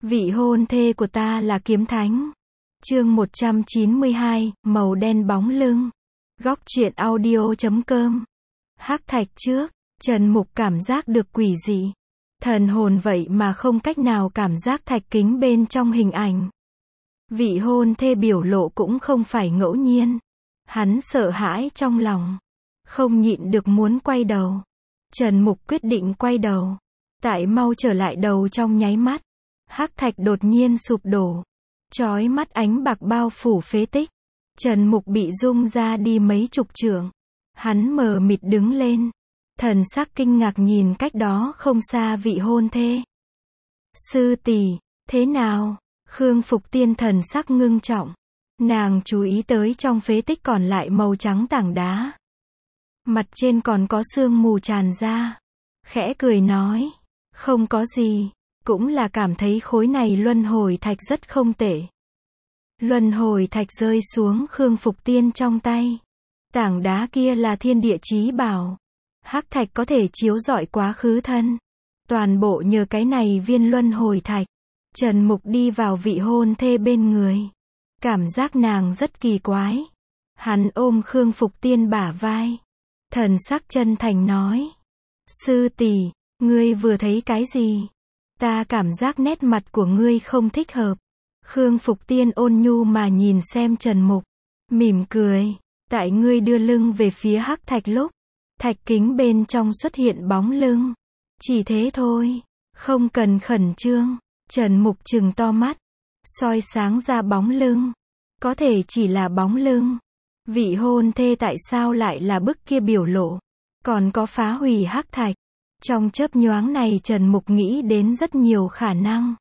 Vị hôn thê của ta là kiếm thánh. Chương 192, màu đen bóng lưng. Góc truyện audio.com. Hắc thạch trước, Trần Mục cảm giác được quỷ dị. Thần hồn vậy mà không cách nào cảm giác thạch kính bên trong hình ảnh. Vị hôn thê biểu lộ cũng không phải ngẫu nhiên. Hắn sợ hãi trong lòng. Không nhịn được muốn quay đầu. Trần Mục quyết định quay đầu. Tại mau trở lại đầu trong nháy mắt. Hắc thạch đột nhiên sụp đổ. Chói mắt ánh bạc bao phủ phế tích. Trần Mục bị rung ra đi mấy chục trượng. Hắn mờ mịt đứng lên. Thần sắc kinh ngạc nhìn cách đó không xa vị hôn thê. Sư tỷ, thế nào? Khương Phục Tiên thần sắc ngưng trọng. Nàng chú ý tới trong phế tích còn lại màu trắng tảng đá. Mặt trên còn có sương mù tràn ra. Khẽ cười nói. Không có gì. Cũng là cảm thấy khối này luân hồi thạch rất không tệ. Luân hồi thạch rơi xuống Khương Phục Tiên trong tay. Tảng đá kia là thiên địa chí bảo. Hắc thạch có thể chiếu rọi quá khứ thân. Toàn bộ nhờ cái này viên luân hồi thạch. Trần Mục đi vào vị hôn thê bên người. Cảm giác nàng rất kỳ quái. Hắn ôm Khương Phục Tiên bả vai. Thần sắc chân thành nói. Sư tỷ, ngươi vừa thấy cái gì? Ta cảm giác nét mặt của ngươi không thích hợp. Khương Phục Tiên ôn nhu mà nhìn xem Trần Mục. Mỉm cười. Tại ngươi đưa lưng về phía hắc thạch lúc. Thạch kính bên trong xuất hiện bóng lưng. Chỉ thế thôi. Không cần khẩn trương. Trần Mục trừng to mắt. Soi sáng ra bóng lưng. Có thể chỉ là bóng lưng. Vị hôn thê tại sao lại là bức kia biểu lộ. Còn có phá hủy hắc thạch. Trong chớp nhoáng này Trần Mục nghĩ đến rất nhiều khả năng.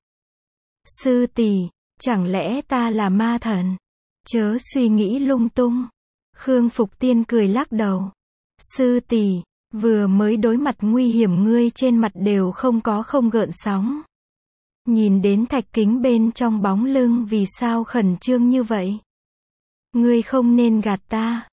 Sư tỷ, chẳng lẽ ta là ma thần? Chớ suy nghĩ lung tung. Khương Phục Tiên cười lắc đầu. Sư tỷ, vừa mới đối mặt nguy hiểm ngươi trên mặt đều không gợn sóng. Nhìn đến thạch kính bên trong bóng lưng vì sao khẩn trương như vậy? Ngươi không nên gạt ta.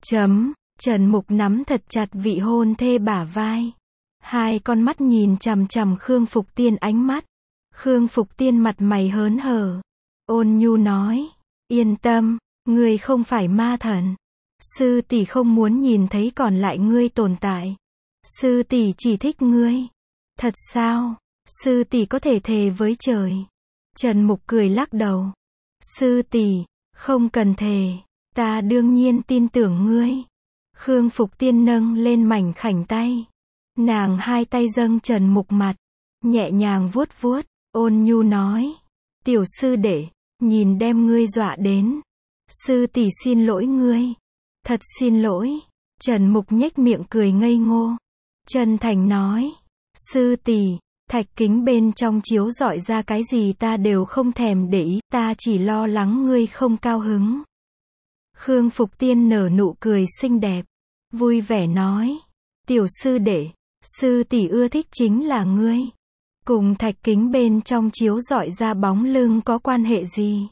Trần Mục nắm thật chặt vị hôn thê bả vai. Hai con mắt nhìn chằm chằm Khương Phục Tiên ánh mắt. Khương Phục Tiên mặt mày hớn hở. Ôn nhu nói. Yên tâm, ngươi không phải ma thần. Sư tỷ không muốn nhìn thấy còn lại ngươi tồn tại. Sư tỷ chỉ thích ngươi. Thật sao? Sư tỷ có thể thề với trời. Trần Mục cười lắc đầu. Sư tỷ, không cần thề. Ta đương nhiên tin tưởng ngươi. Khương Phục Tiên nâng lên mảnh khảnh tay. Nàng hai tay dâng Trần Mục mặt. Nhẹ nhàng vuốt vuốt. Ôn nhu nói. Tiểu sư đệ, nhìn đem ngươi dọa đến. Sư tỷ xin lỗi ngươi. Thật xin lỗi. Trần Mục nhếch miệng cười ngây ngô. Chân thành nói. Sư tỷ, thạch kính bên trong chiếu rọi ra cái gì ta đều không thèm để ý. Ta chỉ lo lắng ngươi không cao hứng. Khương Phục Tiên nở nụ cười xinh đẹp. Vui vẻ nói. Tiểu sư đệ, sư tỷ ưa thích chính là ngươi. Cùng thạch kính bên trong chiếu rọi ra bóng lưng có quan hệ gì?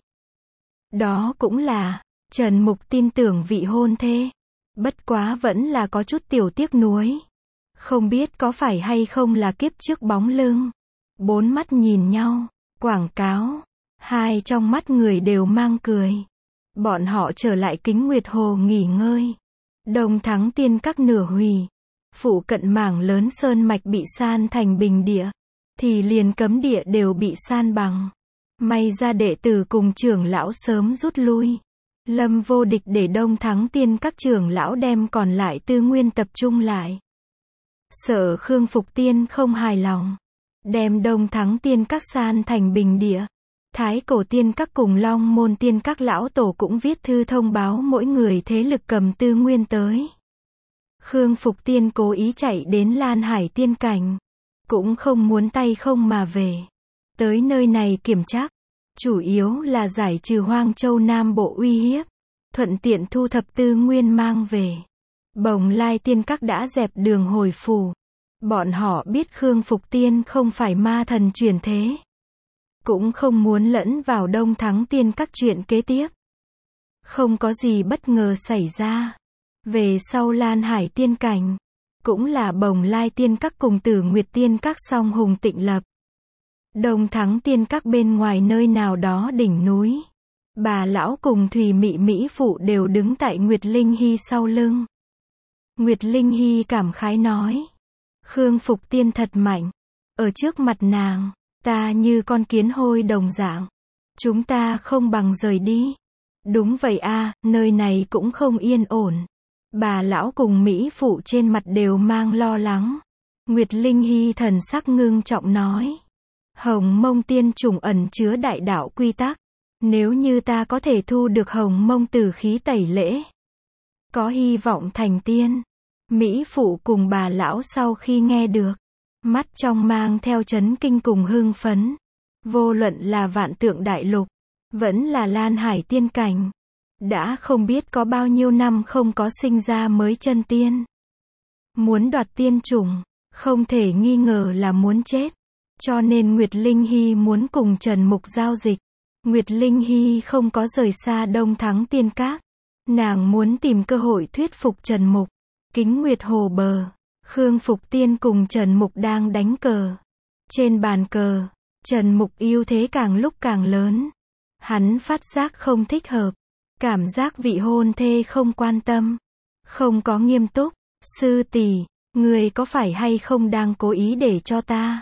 Đó cũng là, Trần Mục tin tưởng vị hôn thê. Bất quá vẫn là có chút tiểu tiếc nuối. Không biết có phải hay không là kiếp trước bóng lưng. Bốn mắt nhìn nhau, quảng cáo. Hai trong mắt người đều mang cười. Bọn họ trở lại Kính Nguyệt Hồ nghỉ ngơi. Đông Thắng Tiên Các nửa hủy. Phụ cận mảng lớn sơn mạch bị san thành bình địa. Thì liền cấm địa đều bị san bằng. May ra đệ tử cùng trưởng lão sớm rút lui. Lâm vô địch để Đông Thắng Tiên Các trưởng lão đem còn lại tư nguyên tập trung lại. Sợ Khương Phục Tiên không hài lòng. Đem Đông Thắng Tiên Các san thành bình địa. Thái Cổ Tiên Các cùng Long Môn Tiên Các lão tổ cũng viết thư thông báo mỗi người thế lực cầm tư nguyên tới. Khương Phục Tiên cố ý chạy đến Lan Hải Tiên Cảnh. Cũng không muốn tay không mà về. Tới nơi này kiểm tra. Chủ yếu là giải trừ Hoang Châu Nam Bộ uy hiếp. Thuận tiện thu thập tư nguyên mang về. Bồng Lai Tiên Các đã dẹp đường hồi phủ. Bọn họ biết Khương Phục Tiên không phải ma thần chuyển thế. Cũng không muốn lẫn vào Đông Thắng Tiên Các chuyện kế tiếp. Không có gì bất ngờ xảy ra. Về sau Lan Hải Tiên Cảnh. Cũng là Bồng Lai Tiên Các cùng Tử Nguyệt Tiên Các song hùng tịnh lập. Đông Thắng Tiên Các bên ngoài nơi nào đó đỉnh núi. Bà lão cùng Thùy Mị Mỹ phụ đều đứng tại Nguyệt Linh Hy sau lưng. Nguyệt Linh Hy cảm khái nói. Khương Phục Tiên thật mạnh. Ở trước mặt nàng, ta như con kiến hôi đồng dạng. Chúng ta không bằng rời đi. Đúng vậy a, nơi này cũng không yên ổn. Bà lão cùng Mỹ phụ trên mặt đều mang lo lắng. Nguyệt Linh Hy thần sắc ngưng trọng nói. Hồng Mông tiên chủng ẩn chứa đại đạo quy tắc. Nếu như ta có thể thu được Hồng Mông tử khí tẩy lễ, có hy vọng thành tiên. Mỹ phụ cùng bà lão sau khi nghe được, mắt trong mang theo chấn kinh cùng hưng phấn. Vô luận là Vạn Tượng Đại Lục, vẫn là Lan Hải tiên cảnh, đã không biết có bao nhiêu năm không có sinh ra mới chân tiên. Muốn đoạt tiên chủng, không thể nghi ngờ là muốn chết. Cho nên Nguyệt Linh Hy muốn cùng Trần Mục giao dịch. Nguyệt Linh Hy không có rời xa Đông Thắng Tiên Các. Nàng muốn tìm cơ hội thuyết phục Trần Mục. Kính Nguyệt Hồ bờ, Khương Phục Tiên cùng Trần Mục đang đánh cờ. Trên bàn cờ, Trần Mục ưu thế càng lúc càng lớn. Hắn phát giác không thích hợp. Cảm giác vị hôn thê không quan tâm. Không có nghiêm túc. Sư tỷ, người có phải hay không đang cố ý để cho ta?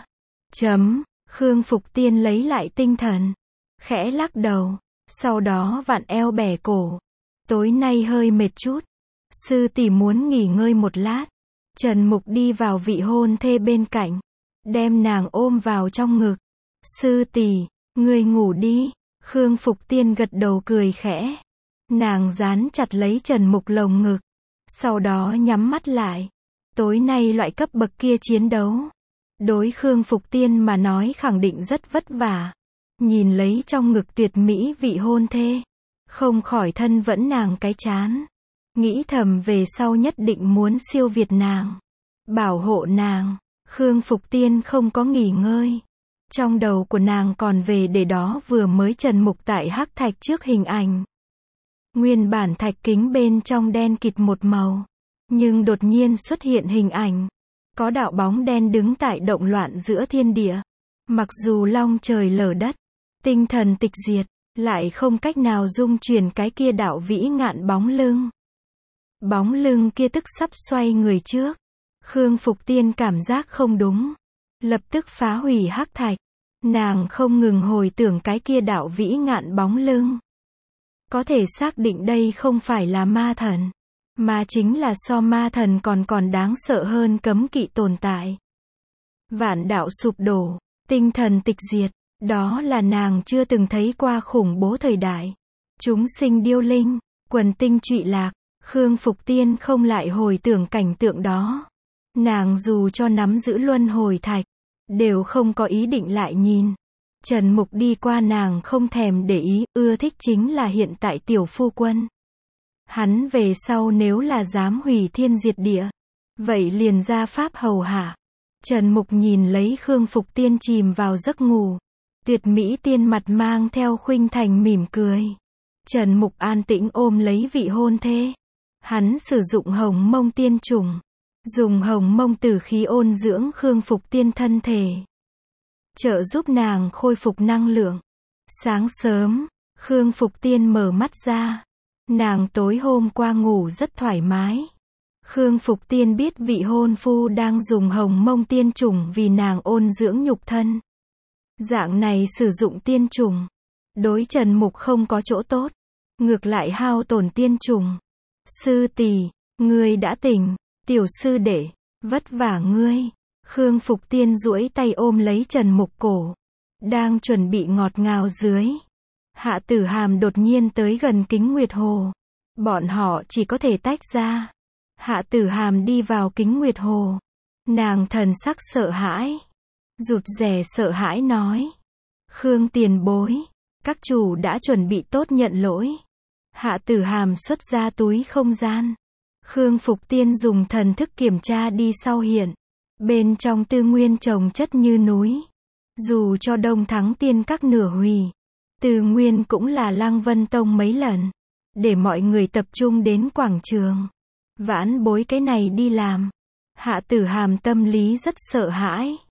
Khương Phục Tiên lấy lại tinh thần. Khẽ lắc đầu. Sau đó vặn eo bẻ cổ. Tối nay hơi mệt chút. Sư tỷ muốn nghỉ ngơi một lát. Trần Mục đi vào vị hôn thê bên cạnh. Đem nàng ôm vào trong ngực. Sư tỷ, ngươi ngủ đi. Khương Phục Tiên gật đầu cười khẽ. Nàng dán chặt lấy Trần Mục lồng ngực. Sau đó nhắm mắt lại. Tối nay loại cấp bậc kia chiến đấu, đối Khương Phục Tiên mà nói khẳng định rất vất vả. Nhìn lấy trong ngực tuyệt mỹ vị hôn thê, không khỏi thân vẫn nàng cái chán. Nghĩ thầm về sau nhất định muốn siêu việt nàng, bảo hộ nàng. Khương Phục Tiên không có nghỉ ngơi. Trong đầu của nàng còn về để đó vừa mới Trần Mục tại hắc thạch trước hình ảnh. Nguyên bản thạch kính bên trong đen kịt một màu. Nhưng đột nhiên xuất hiện hình ảnh. Có đạo bóng đen đứng tại động loạn giữa thiên địa. Mặc dù long trời lở đất, tinh thần tịch diệt, lại không cách nào dung chuyển cái kia đạo vĩ ngạn bóng lưng. Bóng lưng kia tức sắp xoay người trước. Khương Phục Tiên cảm giác không đúng. Lập tức phá hủy hắc thạch. Nàng không ngừng hồi tưởng cái kia đạo vĩ ngạn bóng lưng. Có thể xác định đây không phải là ma thần, mà chính là so ma thần còn đáng sợ hơn cấm kỵ tồn tại. Vạn đạo sụp đổ, tinh thần tịch diệt, đó là nàng chưa từng thấy qua khủng bố thời đại. Chúng sinh điêu linh, quần tinh trụy lạc. Khương Phục Tiên không lại hồi tưởng cảnh tượng đó. Nàng dù cho nắm giữ luân hồi thạch, đều không có ý định lại nhìn. Trần Mục đi qua nàng không thèm để ý, ưa thích chính là hiện tại tiểu phu quân. Hắn về sau nếu là dám hủy thiên diệt địa, vậy liền ra pháp hầu hạ. Trần Mục nhìn lấy Khương Phục Tiên chìm vào giấc ngủ. Tuyệt mỹ tiên mặt mang theo khuynh thành mỉm cười. Trần Mục an tĩnh ôm lấy vị hôn thê. Hắn sử dụng Hồng Mông tiên chủng, dùng Hồng Mông tử khí ôn dưỡng Khương Phục Tiên thân thể, trợ giúp nàng khôi phục năng lượng. Sáng sớm, Khương Phục Tiên mở mắt ra. Nàng tối hôm qua ngủ rất thoải mái. Khương Phục Tiên biết vị hôn phu đang dùng Hồng Mông tiên chủng vì nàng ôn dưỡng nhục thân. Dạng này sử dụng tiên chủng, đối Trần Mục không có chỗ tốt, ngược lại hao tổn tiên chủng. Sư tỷ, ngươi đã tỉnh. Tiểu sư đệ, vất vả ngươi. Khương Phục Tiên duỗi tay ôm lấy Trần Mục cổ, đang chuẩn bị ngọt ngào dưới. Hạ Tử Hàm đột nhiên tới gần Kính Nguyệt Hồ. Bọn họ chỉ có thể tách ra. Hạ Tử Hàm đi vào Kính Nguyệt Hồ. Nàng thần sắc sợ hãi, rụt rè sợ hãi nói. Khương tiền bối, các chủ đã chuẩn bị tốt nhận lỗi. Hạ Tử Hàm xuất ra túi không gian. Khương Phục Tiên dùng thần thức kiểm tra đi sau hiện. Bên trong tư nguyên trồng chất như núi. Dù cho Đông Thắng Tiên Các nửa hủy, tư nguyên cũng là Lăng Vân Tông mấy lần. Để mọi người tập trung đến quảng trường. Vãn bối cái này đi làm. Hạ Tử Hàm tâm lý rất sợ hãi.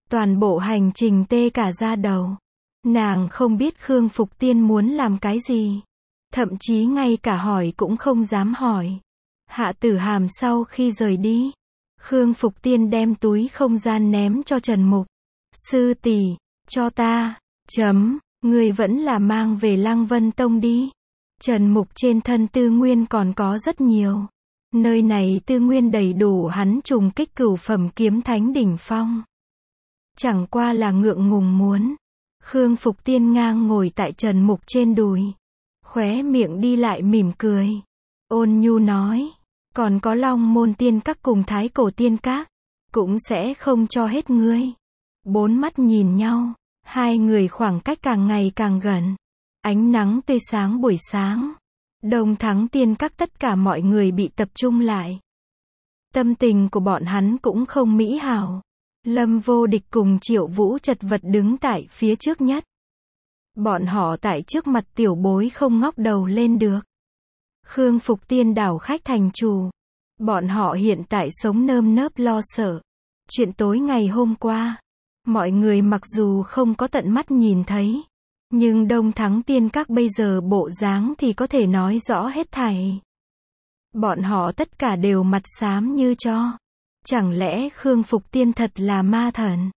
Toàn bộ hành trình tê cả da đầu. Nàng không biết Khương Phục Tiên muốn làm cái gì. Thậm chí ngay cả hỏi cũng không dám hỏi. Hạ Tử Hàm sau khi rời đi, Khương Phục Tiên đem túi không gian ném cho Trần Mục. Sư tỷ, cho ta. Người vẫn là mang về Lăng Vân Tông đi. Trần Mục trên thân tư nguyên còn có rất nhiều. Nơi này tư nguyên đầy đủ hắn trùng kích cửu phẩm kiếm thánh đỉnh phong. Chẳng qua là ngượng ngùng muốn. Khương Phục Tiên ngang ngồi tại Trần Mục trên đùi. Khóe miệng đi lại mỉm cười. Ôn nhu nói. Còn có Long Môn Tiên Các cùng Thái Cổ Tiên Các. Cũng sẽ không cho hết ngươi. Bốn mắt nhìn nhau. Hai người khoảng cách càng ngày càng gần. Ánh nắng tươi sáng buổi sáng. Đông Thắng Tiên Các tất cả mọi người bị tập trung lại. Tâm tình của bọn hắn cũng không mỹ hảo. Lâm Vô Địch cùng Triệu Vũ chật vật đứng tại phía trước nhất. Bọn họ tại trước mặt tiểu bối không ngóc đầu lên được. Khương Phục Tiên đảo khách thành chủ. Bọn họ hiện tại sống nơm nớp lo sợ. Chuyện tối ngày hôm qua, mọi người mặc dù không có tận mắt nhìn thấy, nhưng Đông Thắng Tiên Các bây giờ bộ dáng thì có thể nói rõ hết thảy. Bọn họ tất cả đều mặt xám như tro. Chẳng lẽ Khương Phục Tiên thật là ma thần?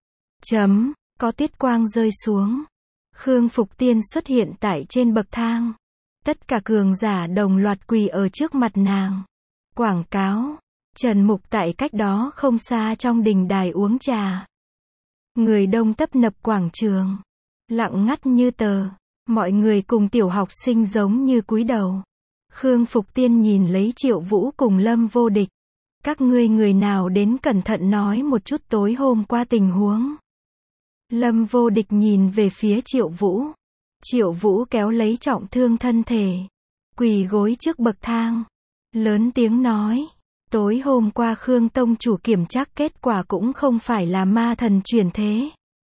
Có tiết quang rơi xuống. Khương Phục Tiên xuất hiện tại trên bậc thang. Tất cả cường giả đồng loạt quỳ ở trước mặt nàng. Quảng cáo. Trần Mục tại cách đó không xa trong đình đài uống trà. Người đông tấp nập quảng trường. Lặng ngắt như tờ. Mọi người cùng tiểu học sinh giống như cúi đầu. Khương Phục Tiên nhìn lấy Triệu Vũ cùng Lâm Vô Địch. Các ngươi người nào đến cẩn thận nói một chút tối hôm qua tình huống. Lâm Vô Địch nhìn về phía Triệu Vũ. Triệu Vũ kéo lấy trọng thương thân thể. Quỳ gối trước bậc thang. Lớn tiếng nói. Tối hôm qua Khương Tông chủ kiểm tra kết quả cũng không phải là ma thần chuyển thế.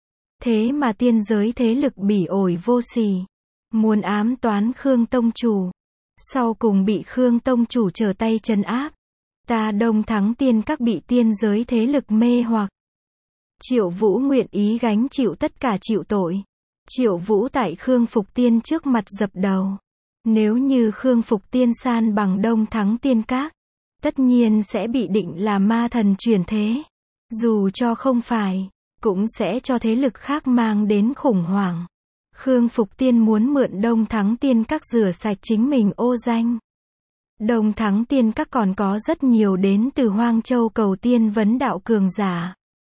Thế mà tiên giới thế lực bỉ ổi vô sỉ. Muốn ám toán Khương Tông chủ. Sau cùng bị Khương Tông chủ trở tay trấn áp. Ta Đông Thắng Tiên Các bị tiên giới thế lực mê hoặc. Triệu Vũ nguyện ý gánh chịu tất cả chịu tội. Triệu Vũ tại Khương Phục Tiên trước mặt dập đầu. Nếu như Khương Phục Tiên san bằng Đông Thắng Tiên Các, tất nhiên sẽ bị định là ma thần chuyển thế. Dù cho không phải, cũng sẽ cho thế lực khác mang đến khủng hoảng. Khương Phục Tiên muốn mượn Đông Thắng Tiên Các rửa sạch chính mình ô danh. Đông Thắng Tiên Các còn có rất nhiều đến từ Hoang Châu cầu tiên vấn đạo cường giả.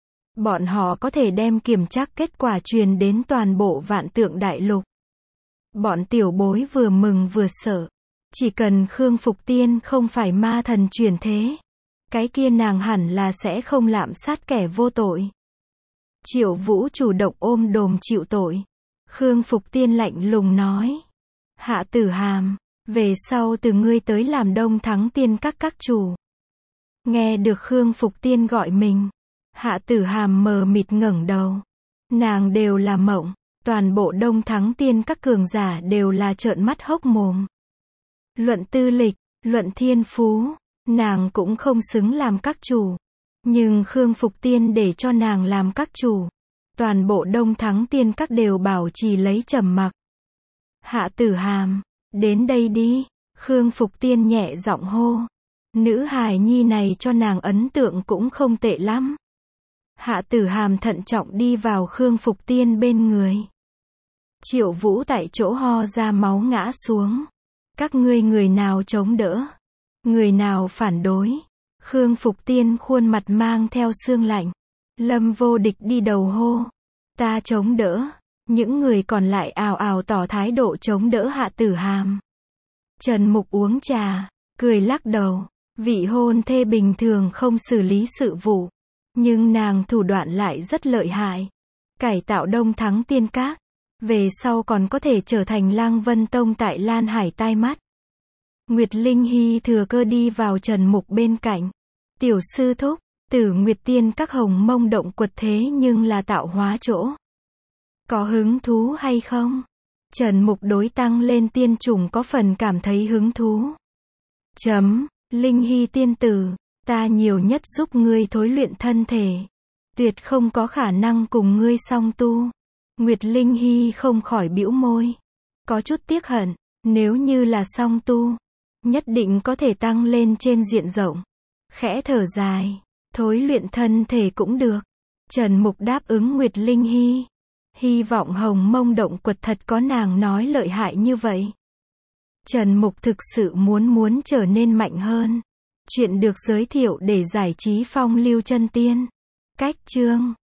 Bọn họ có thể đem kiểm tra kết quả truyền đến toàn bộ Vạn Tượng Đại Lục. Bọn tiểu bối vừa mừng vừa sợ. Chỉ cần Khương Phục Tiên không phải ma thần chuyển thế, cái kia nàng hẳn là sẽ không lạm sát kẻ vô tội. Triệu Vũ chủ động ôm đồm chịu tội. Khương Phục Tiên lạnh lùng nói. Hạ Tử Hàm, về sau từ ngươi tới làm Đông Thắng Tiên các chủ. Nghe được Khương Phục Tiên gọi mình, Hạ Tử Hàm mờ mịt ngẩng đầu. Nàng đều là mộng, toàn bộ Đông Thắng Tiên các cường giả đều là trợn mắt hốc mồm. Luận tư lịch, luận thiên phú, nàng cũng không xứng làm các chủ. Nhưng Khương Phục Tiên để cho nàng làm các chủ. Toàn bộ Đông Thắng Tiên các đều bảo trì lấy trầm mặc. Hạ Tử Hàm, đến đây đi. Khương Phục Tiên nhẹ giọng hô. Nữ hài nhi này cho nàng ấn tượng cũng không tệ lắm. Hạ Tử Hàm thận trọng đi vào Khương Phục Tiên bên người. Triệu Vũ tại chỗ ho ra máu ngã xuống. Các ngươi người nào chống đỡ? Người nào phản đối? Khương Phục Tiên khuôn mặt mang theo sương lạnh. Lâm Vô Địch đi đầu hô. Ta chống đỡ. Những người còn lại ào ào tỏ thái độ chống đỡ Hạ Tử Hàm. Trần Mục uống trà, cười lắc đầu. Vị hôn thê bình thường không xử lý sự vụ. Nhưng nàng thủ đoạn lại rất lợi hại. Cải tạo Đông Thắng Tiên Các. Về sau còn có thể trở thành Lăng Vân Tông tại Lan Hải tai mắt. Nguyệt Linh Hy thừa cơ đi vào Trần Mục bên cạnh. Tiểu sư thúc, Tử Nguyệt Tiên Các hồng mông động quật thế nhưng là tạo hóa chỗ. Có hứng thú hay không? Trần Mục đối tăng lên tiên chủng có phần cảm thấy hứng thú. Linh Hy tiên tử, ta nhiều nhất giúp ngươi thối luyện thân thể. Tuyệt không có khả năng cùng ngươi song tu. Nguyệt Linh Hy không khỏi bĩu môi. Có chút tiếc hận, nếu như là song tu, nhất định có thể tăng lên trên diện rộng. Khẽ thở dài, thối luyện thân thể cũng được. Trần Mục đáp ứng Nguyệt Linh Hy. Hy vọng Hồng Mông Động Quật thật có nàng nói lợi hại như vậy. Trần Mục thực sự muốn trở nên mạnh hơn. Chuyện được giới thiệu để giải trí phong lưu chân tiên. Cách chương